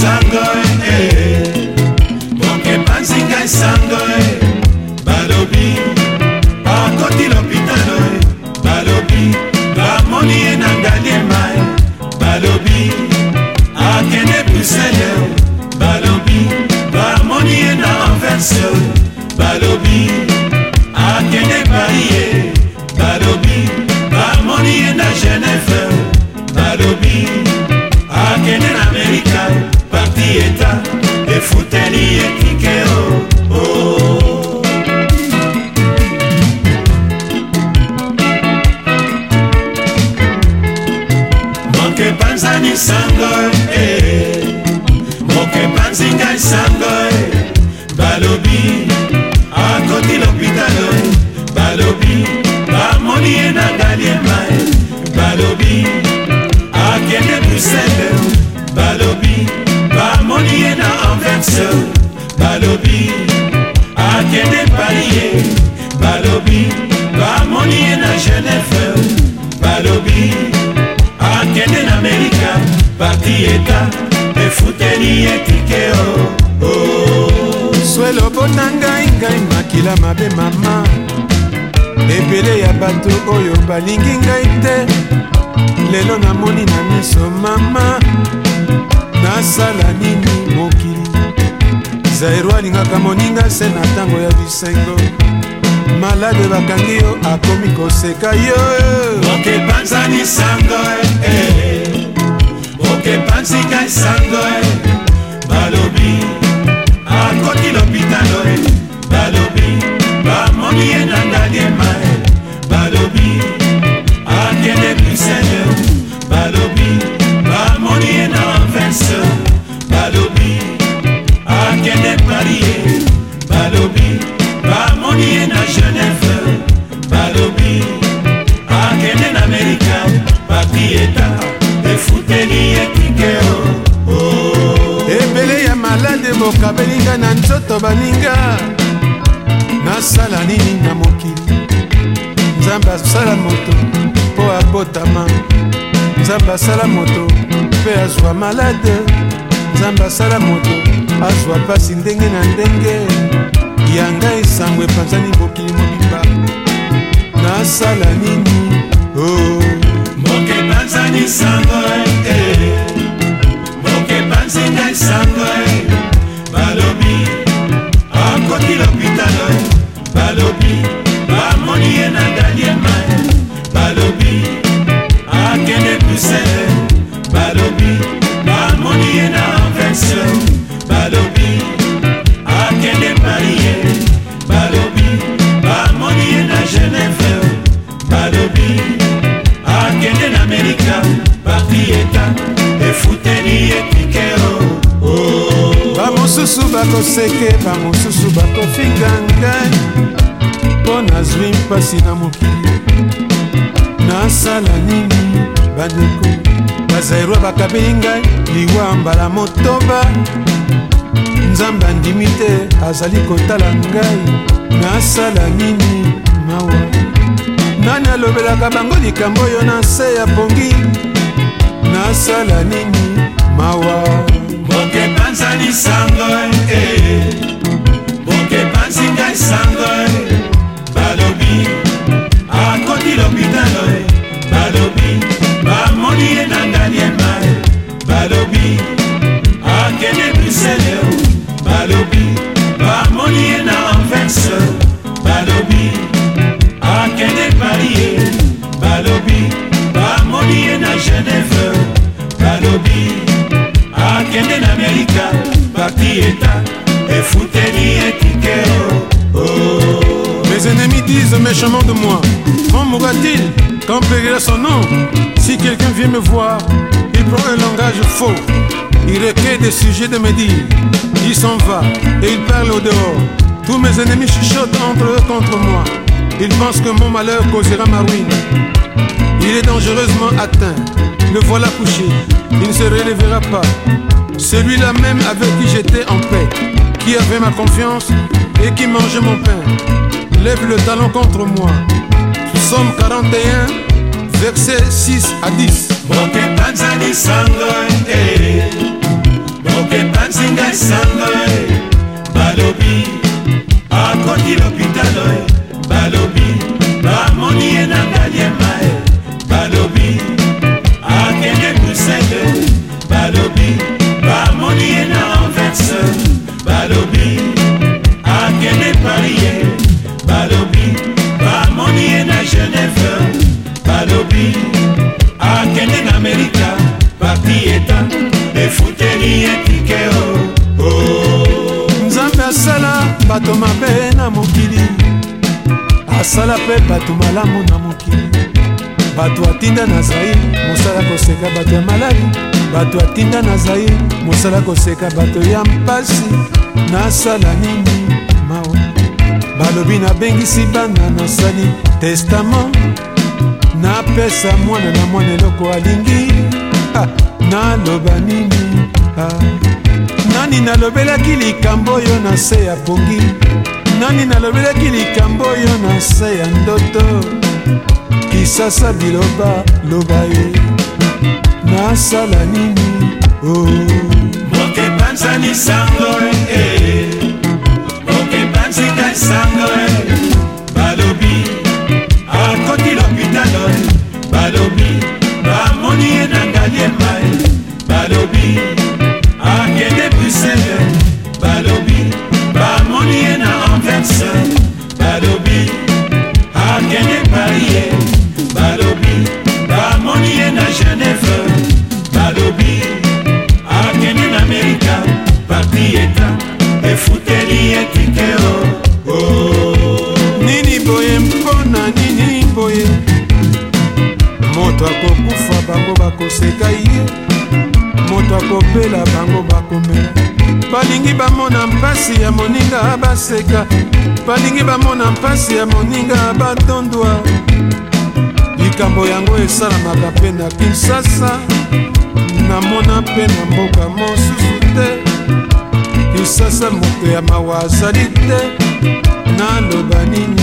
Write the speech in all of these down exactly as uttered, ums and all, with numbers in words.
sango eh boke panzinga sango eh balobi akoti l'hôpital eh balobi bamoni ye na ngaliema eh balobi akende Bruxelles balobi bamoni ye na Anvers balobi akende Paris balobi bamoni ye na Genève balobi akende na Amerika parti eta efuteli ekike oh, oh. Moke panzani sango eh moke panzinga sango eh balobi akoti l'hôpital eh balobi bamoni ye na ngaliema eh balobi akende Bruxelles balobi bamoni ye na Anvers balobi akende Paris balobi bamoni ye na Genève balobi akende na Amerika parti eta efuteli etike oh, oh. swelo bona ngai ngai makila mabe mama ebele ya bato oyo balingi ngai te lelo namoni na miso mama nasala nini mokili zairo alingaka moninga se na ntango ya bisengo malade bakangi yo akomi koseka yo moke panzani sango eh moke panzika sango eh balobi akoti l'hôpital eh balobi bamoni ye na ngaliema eh balobi akende Bruxelles balobi bamoni ye na Anvers balobi akende Paris balobi bamoni ye na Genève balobi akende na Amerika parti eta efuteli ekike oh, oh. ebele ya malade bokabelinga na nzoto baninga nasala nini na mokili nzambe asala moto mpo abotama nzambe asala moto mpe azwa malade nzambe asala moto azwa pasi ndenge na ndenge yanga esango epanzani mokili mobimba nasala nini oh. moke panzani sango eh moke panzinga sango eh balobi akoti l'hôpital eh balobi bamoni ye na ngaliema eh balobi akende Bruxelles balobi bamoni ye na Anvers balobi akende Paris balobi bamoni ye na Genève balobi akende na Amerika parti eta efuteli ekike oh, oh. bamosusu bakoseke bamosusu bakofinga ngai mpo nazwi mpasi na mokili nasala nini bandeko bazairwa bakabeli ngai liwa mbala motoba nzambe andimi te azali kotala ngai nasala nini mawa nani alobelaka bango likambo oyo na se ya pongi nasala nini mawa moke panzani sango eh moke panzinga sango eh balobi akoti l'hôpital eh balobi bamoni ye na ngaliema eh balobi akende Bruxelles balobi bamoni ye na Anvers balobi akende Paris balobi bamoni ye na Genève balobi akende na Amerika parti eta efuteli ekike oh, oh. Mes ennemis disent méchamment de moi, quand mourra-t-il, quand périra son nom? Si quelqu'un vient me voir, il prend un langage faux, il recueille des sujets de me dire, il s'en va et il parle au dehors. Tous mes ennemis chuchotent entre eux contre moi, ils pensent que mon malheur causera ma ruine. Il est dangereusement atteint, le voilà couché, il ne se relèvera pas. Celui-là même avec qui j'étais en paix, qui avait ma confiance et qui mangeait mon pain, lève le talon contre moi. Somme quarante et un, versets six à dix. Moke panzani sango eh, moke Genève balobi akende na Amerika parti eta efuteli etike o oh. Nzambe asala bato mabe na mokili, asala mpe bato malamu na mokili. Bato atinda na Zaïre mosala koseka bato ya malali, bato atinda na Zaïre mosala koseka bato ya mpasi. Nasala nini mao balobi nabengisi bana, nasali testament, napesa mwana na mwana eloko alingi. ah, naloba nini ah. Nani nalobelaki likambo oyo na se ya pongi, nani nalobelaki likambo oyo na se ya ndoto. Kisasa biloba loba ye, nasala nini oh. Moke panzani sango eh, moke panzika sango eh. Balobi akoti l'hôpital balobi bamoni ye na ngaliema balobi akende Bruxelles balobi bamoni ye na Anvers balobi akende Paris balobi bamoni ye na Genève balobi akende na Amerika parti eta efuteli etike o oh. Nini boye mpona nini boye, moto akokufa bango bakoseka ye, moto akopela bango bakomela. Balingi bamona mpasi ya moninga baseka, balingi bamona mpasi ya moninga batondwa. Likambo yango esalamaka mpe na Kinshasa, namona mpe na mboka mosusu te. Kinshasa moto ya mawa azali te, naloba nini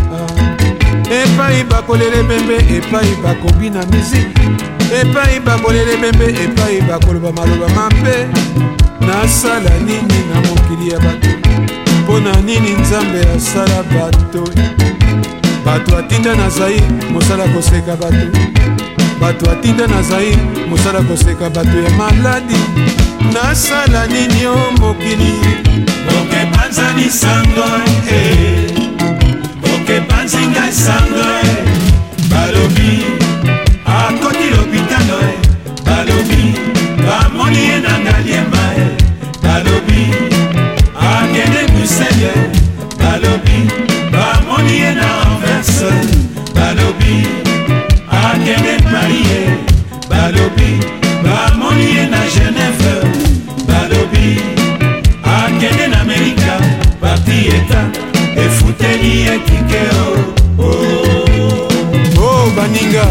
ah. Epai bakolele bembe, epai bakobina miziki, epai bakolele bembe, epai bakoloba maloba mabe. Nasala nini na mokili ya bato, mpona nini Nzambe asala bato. Bato atinda na Zaïre mosala koseka bato, bato atinda na Zaïre mosala koseka bato ya maladi. Nasala nini o mokili, boke panzani sango eh, boke panzinga sango eh. Balobi akoti l'hôpital eh, balobi bamoni ye na ngaliema eh. Balobi akende Bruxelles balobi bamoni ye na Anvers balobi akende Paris balobi bamoni ye na Genève balobi akende na Amerika parti eta efuteli etike o oh. oh baninga,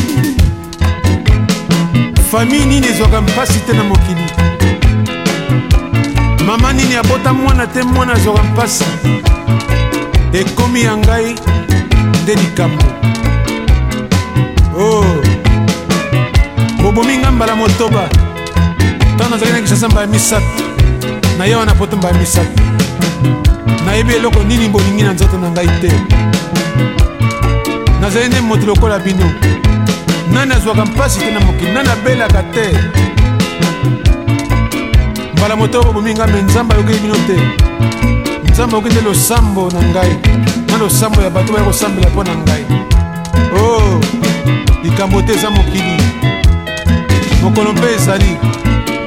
famille nini ezwaka mpasi te na mokili. Mama nini abota mwana te mwana azwaka mpasi. Ekomi ya ngai nde likambo oh. Bobomi nga mbala motoba, ntango nazali na Kinshasa mbala misato, naye wana poto mbala misato. Nayebi eloko nini bolingi na nzoto na ngai te. Nazali nde moto lokola bino, nani azwaka mpasi te na mokili, nani abelaka te. Mbala motoba bobomi nga me Nzambe ayokeli bino te. Nzambe ayoki nde losambo na ngai, na losambo ya bato baya kosambela mpo na ngai oh. Likambo te eza mokili, mokolo mpe ezali.